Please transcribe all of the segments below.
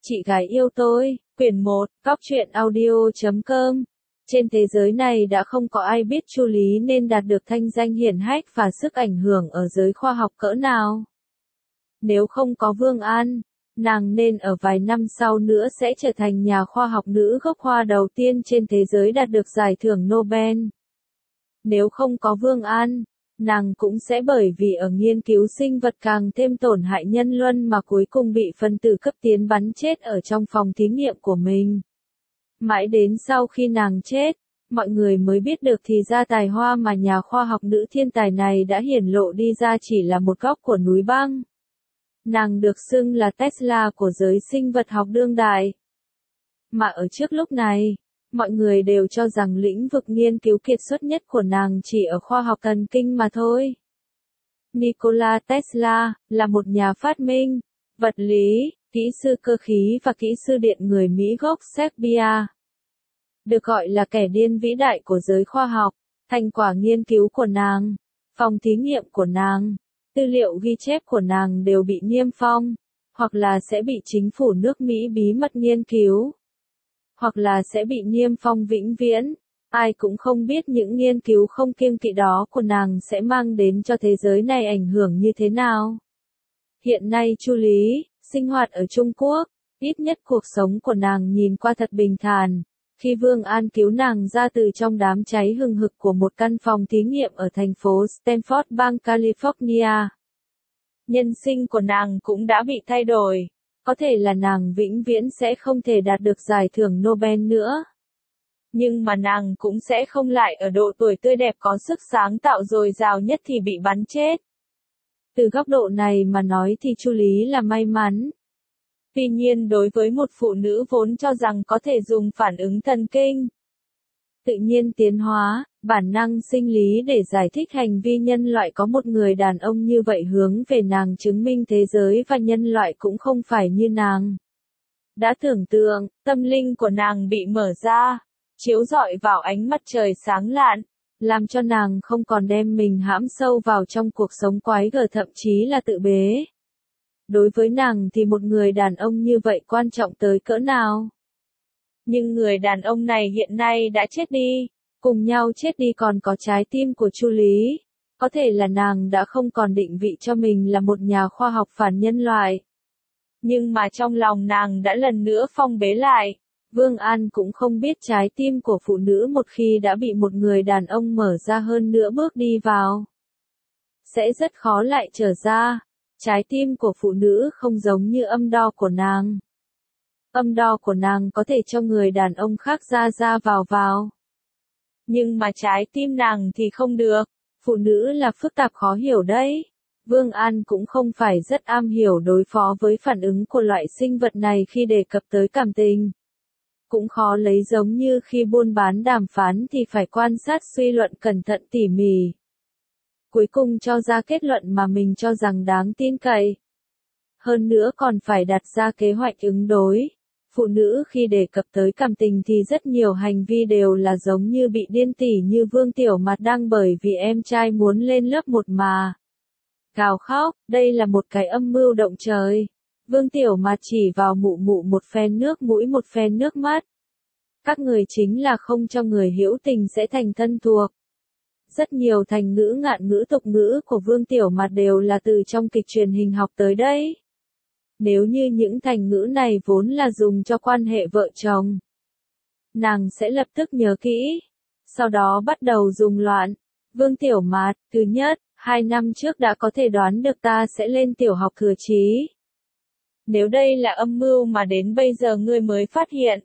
Chị gái yêu tôi, quyển 1, cóc truyện audio.com. Trên thế giới này đã không có ai biết Chu Lý nên đạt được thanh danh hiển hách và sức ảnh hưởng ở giới khoa học cỡ nào. Nếu không có Vương An, nàng nên ở vài năm sau nữa sẽ trở thành nhà khoa học nữ gốc Hoa đầu tiên trên thế giới đạt được giải thưởng Nobel. Nếu không có Vương An, nàng cũng sẽ bởi vì ở nghiên cứu sinh vật càng thêm tổn hại nhân luân mà cuối cùng bị phân tử cấp tiến bắn chết ở trong phòng thí nghiệm của mình. Mãi đến sau khi nàng chết, mọi người mới biết được thì ra tài hoa mà nhà khoa học nữ thiên tài này đã hiển lộ đi ra chỉ là một góc của núi băng. Nàng được xưng là Tesla của giới sinh vật học đương đại. Mà ở trước lúc này, mọi người đều cho rằng lĩnh vực nghiên cứu kiệt xuất nhất của nàng chỉ ở khoa học thần kinh mà thôi. Nikola Tesla là một nhà phát minh, vật lý, kỹ sư cơ khí và kỹ sư điện người Mỹ gốc Serbia. Được gọi là kẻ điên vĩ đại của giới khoa học, thành quả nghiên cứu của nàng, phòng thí nghiệm của nàng, tư liệu ghi chép của nàng đều bị niêm phong, hoặc là sẽ bị chính phủ nước Mỹ bí mật nghiên cứu, hoặc là sẽ bị niêm phong vĩnh viễn. Ai cũng không biết những nghiên cứu không kiêng kỵ đó của nàng sẽ mang đến cho thế giới này ảnh hưởng như thế nào. Hiện nay Chu Lý, sinh hoạt ở Trung Quốc, ít nhất cuộc sống của nàng nhìn qua thật bình thản. Khi Vương An cứu nàng ra từ trong đám cháy hừng hực của một căn phòng thí nghiệm ở thành phố Stanford bang California, nhân sinh của nàng cũng đã bị thay đổi. Có thể là nàng vĩnh viễn sẽ không thể đạt được giải thưởng Nobel nữa. Nhưng mà nàng cũng sẽ không lại ở độ tuổi tươi đẹp có sức sáng tạo dồi dào nhất thì bị bắn chết. Từ góc độ này mà nói thì Chu Lý là may mắn. Tuy nhiên đối với một phụ nữ vốn cho rằng có thể dùng phản ứng thần kinh, tự nhiên tiến hóa, bản năng sinh lý để giải thích hành vi nhân loại, có một người đàn ông như vậy hướng về nàng chứng minh thế giới và nhân loại cũng không phải như nàng đã tưởng tượng. Tâm linh của nàng bị mở ra, chiếu rọi vào ánh mặt trời sáng lạn, làm cho nàng không còn đem mình hãm sâu vào trong cuộc sống quái gở thậm chí là tự bế. Đối với nàng thì một người đàn ông như vậy quan trọng tới cỡ nào. Nhưng người đàn ông này hiện nay đã chết đi, cùng nhau chết đi còn có trái tim của Chu Lý. Có thể là nàng đã không còn định vị cho mình là một nhà khoa học phản nhân loại. Nhưng mà trong lòng nàng đã lần nữa phong bế lại. Vương An cũng không biết trái tim của phụ nữ một khi đã bị một người đàn ông mở ra hơn nữa bước đi vào, sẽ rất khó lại trở ra. Trái tim của phụ nữ không giống như âm đo của nàng. Âm đo của nàng có thể cho người đàn ông khác ra ra vào vào. Nhưng mà trái tim nàng thì không được. Phụ nữ là phức tạp khó hiểu đấy. Vương An cũng không phải rất am hiểu đối phó với phản ứng của loại sinh vật này khi đề cập tới cảm tình. Cũng khó lấy giống như khi buôn bán đàm phán thì phải quan sát suy luận cẩn thận tỉ mỉ. Cuối cùng cho ra kết luận mà mình cho rằng đáng tin cậy. Hơn nữa còn phải đặt ra kế hoạch ứng đối. Phụ nữ khi đề cập tới cảm tình thì rất nhiều hành vi đều là giống như bị điên, tỉ như Vương Tiểu Mạt đang bởi vì em trai muốn lên lớp 1 mà gào khóc. Đây là một cái âm mưu động trời. Vương Tiểu Mạt chỉ vào mụ mụ một phen nước mũi một phen nước mắt. Các người chính là không cho người hữu tình sẽ thành thân thuộc. Rất nhiều thành ngữ ngạn ngữ tục ngữ của Vương Tiểu Mạt đều là từ trong kịch truyền hình học tới đấy. Nếu như những thành ngữ này vốn là dùng cho quan hệ vợ chồng, nàng sẽ lập tức nhớ kỹ, sau đó bắt đầu dùng loạn. Vương Tiểu Mạt, thứ nhất, 2 năm trước đã có thể đoán được ta sẽ lên tiểu học thừa chí. Nếu đây là âm mưu mà đến bây giờ ngươi mới phát hiện,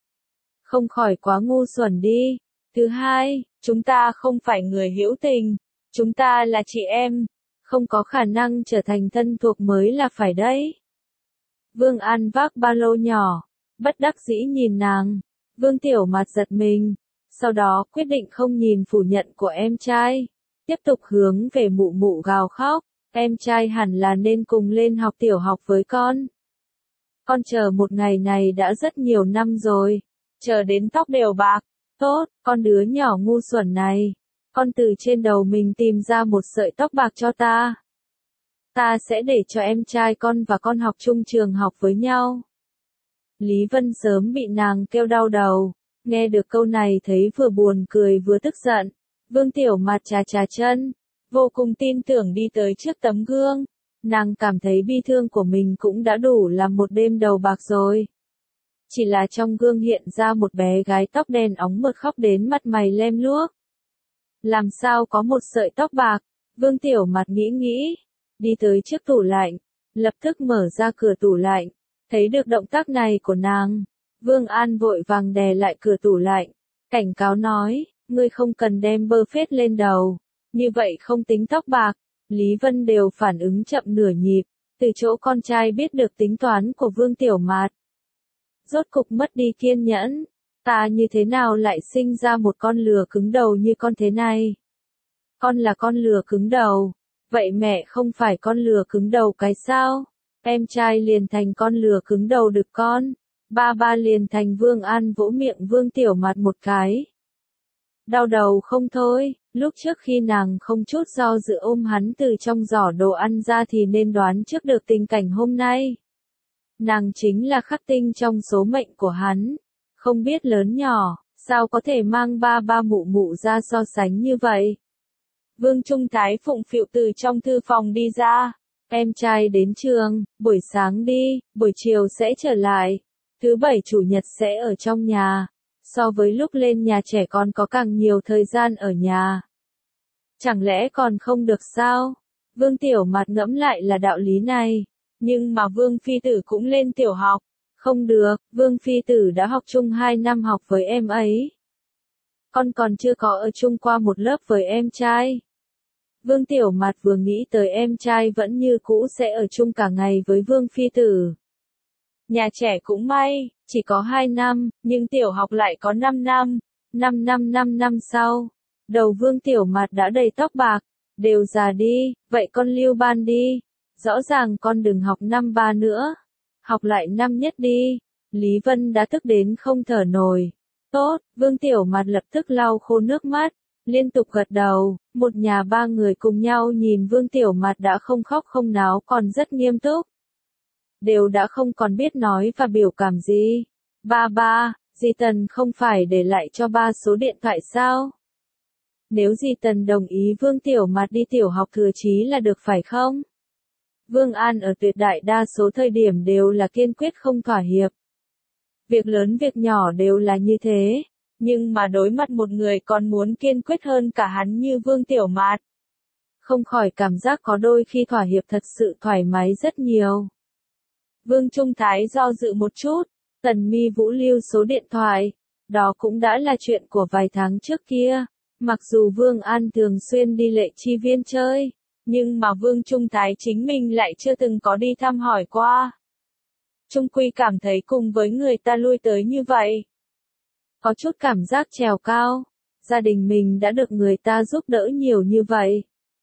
không khỏi quá ngu xuẩn đi. Thứ hai, chúng ta không phải người hữu tình, chúng ta là chị em, không có khả năng trở thành thân thuộc mới là phải đấy. Vương An vác ba lô nhỏ, bất đắc dĩ nhìn nàng. Vương Tiểu Mạt giật mình, sau đó quyết định không nhìn phủ nhận của em trai, tiếp tục hướng về mụ mụ gào khóc. Em trai hẳn là nên cùng lên học tiểu học với con. Con chờ một ngày này đã rất nhiều năm rồi, chờ đến tóc đều bạc. Tốt, con đứa nhỏ ngu xuẩn này, con từ trên đầu mình tìm ra một sợi tóc bạc cho ta. Ta sẽ để cho em trai con và con học chung trường học với nhau. Lý Vân sớm bị nàng kêu đau đầu, nghe được câu này thấy vừa buồn cười vừa tức giận. Vương Tiểu Mạt chà chà chân, vô cùng tin tưởng đi tới trước tấm gương. Nàng cảm thấy bi thương của mình cũng đã đủ làm một đêm đầu bạc rồi. Chỉ là trong gương hiện ra một bé gái tóc đen óng mượt khóc đến mặt mày lem luốc. Làm sao có một sợi tóc bạc? Vương Tiểu Mạt nghĩ nghĩ, đi tới trước tủ lạnh, lập tức mở ra cửa tủ lạnh, thấy được động tác này của nàng. Vương An vội vàng đè lại cửa tủ lạnh, cảnh cáo nói, ngươi không cần đem bơ phết lên đầu, như vậy không tính tóc bạc. Lý Vân đều phản ứng chậm nửa nhịp, từ chỗ con trai biết được tính toán của Vương Tiểu Mạt. Rốt cục mất đi kiên nhẫn, ta như thế nào lại sinh ra một con lừa cứng đầu như con thế này? Con là con lừa cứng đầu, vậy mẹ không phải con lừa cứng đầu cái sao? Em trai liền thành con lừa cứng đầu được con. Ba liền thành. Vương An vỗ miệng Vương Tiểu Mạt một cái. Đau đầu không thôi, lúc trước khi nàng không chút do dự ôm hắn từ trong giỏ đồ ăn ra thì nên đoán trước được tình cảnh hôm nay. Nàng chính là khắc tinh trong số mệnh của hắn, không biết lớn nhỏ, sao có thể mang ba mụ mụ ra so sánh như vậy. Vương Trung Thái phụng phịu từ trong thư phòng đi ra, em trai đến trường, buổi sáng đi, buổi chiều sẽ trở lại, thứ bảy chủ nhật sẽ ở trong nhà. So với lúc lên nhà trẻ con có càng nhiều thời gian ở nhà. Chẳng lẽ còn không được sao? Vương Tiểu Mạt ngẫm lại là đạo lý này. Nhưng mà Vương Phi Tử cũng lên tiểu học. Không được, Vương Phi Tử đã học chung 2 năm học với em ấy. Con còn chưa có ở chung qua một lớp với em trai. Vương Tiểu Mạt vừa nghĩ tới em trai vẫn như cũ sẽ ở chung cả ngày với Vương Phi Tử. Nhà trẻ cũng may, chỉ có 2 năm, nhưng tiểu học lại có 5 năm. 5 năm sau, đầu Vương Tiểu Mạt đã đầy tóc bạc, đều già đi, vậy con lưu ban đi. Rõ ràng con đừng học năm 3 nữa, học lại năm nhất đi. Lý Vân đã tức đến không thở nổi. Tốt, Vương Tiểu Mạt lập tức lau khô nước mắt, liên tục gật đầu. Một nhà 3 người cùng nhau nhìn Vương Tiểu Mạt đã không khóc không náo còn rất nghiêm túc. Đều đã không còn biết nói và biểu cảm gì. Ba, dì Tần không phải để lại cho ba số điện thoại sao? Nếu dì Tần đồng ý Vương Tiểu Mạt đi tiểu học thừa chí là được phải không? Vương An ở tuyệt đại đa số thời điểm đều là kiên quyết không thỏa hiệp. Việc lớn việc nhỏ đều là như thế, nhưng mà đối mặt một người còn muốn kiên quyết hơn cả hắn như Vương Tiểu Mạt. Không khỏi cảm giác có đôi khi thỏa hiệp thật sự thoải mái rất nhiều. Vương Trung Thái do dự một chút, Tần Mi Vũ lưu số điện thoại, đó cũng đã là chuyện của vài tháng trước kia. Mặc dù Vương An thường xuyên đi Lệ Chi Viên chơi, nhưng mà Vương Trung Thái chính mình lại chưa từng có đi thăm hỏi qua. Trung quy cảm thấy cùng với người ta lui tới như vậy, có chút cảm giác trèo cao, gia đình mình đã được người ta giúp đỡ nhiều như vậy.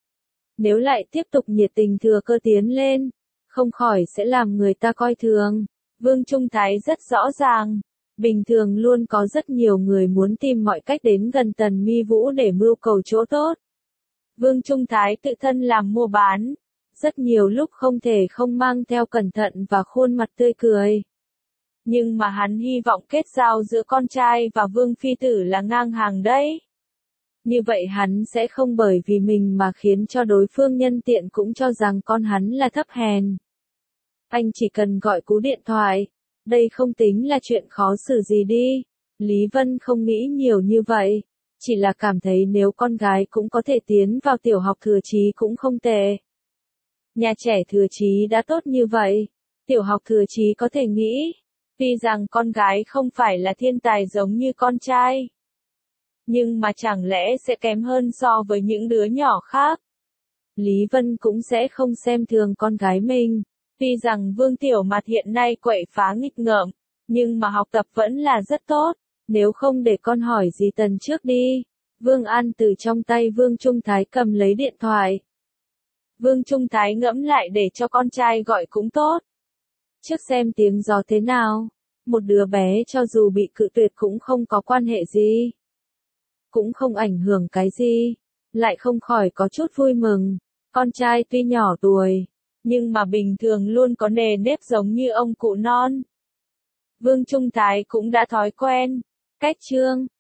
Nếu lại tiếp tục nhiệt tình thừa cơ tiến lên, không khỏi sẽ làm người ta coi thường. Vương Trung Thái rất rõ ràng, bình thường luôn có rất nhiều người muốn tìm mọi cách đến gần Tần Mi Vũ để mưu cầu chỗ tốt. Vương Trung Thái tự thân làm mua bán, rất nhiều lúc không thể không mang theo cẩn thận và khuôn mặt tươi cười. Nhưng mà hắn hy vọng kết giao giữa con trai và Vương Phi Tử là ngang hàng đấy. Như vậy hắn sẽ không bởi vì mình mà khiến cho đối phương nhân tiện cũng cho rằng con hắn là thấp hèn. Anh chỉ cần gọi cú điện thoại, đây không tính là chuyện khó xử gì đi. Lý Vân không nghĩ nhiều như vậy, chỉ là cảm thấy nếu con gái cũng có thể tiến vào tiểu học thừa chí cũng không tệ. Nhà trẻ thừa chí đã tốt như vậy, tiểu học thừa chí có thể nghĩ, tuy rằng con gái không phải là thiên tài giống như con trai, nhưng mà chẳng lẽ sẽ kém hơn so với những đứa nhỏ khác. Lý Vân cũng sẽ không xem thường con gái mình. Tuy rằng Vương Tiểu Mạt hiện nay quậy phá nghịch ngợm, nhưng mà học tập vẫn là rất tốt. Nếu không để con hỏi dì Tần trước đi. Vương An từ trong tay Vương Trung Thái cầm lấy điện thoại. Vương Trung Thái ngẫm lại để cho con trai gọi cũng tốt. Trước xem tiếng gió thế nào. Một đứa bé cho dù bị cự tuyệt cũng không có quan hệ gì. Cũng không ảnh hưởng cái gì. Lại không khỏi có chút vui mừng. Con trai tuy nhỏ tuổi, nhưng mà bình thường luôn có nề nếp giống như ông cụ non. Vương Trung Thái cũng đã thói quen. Cách chương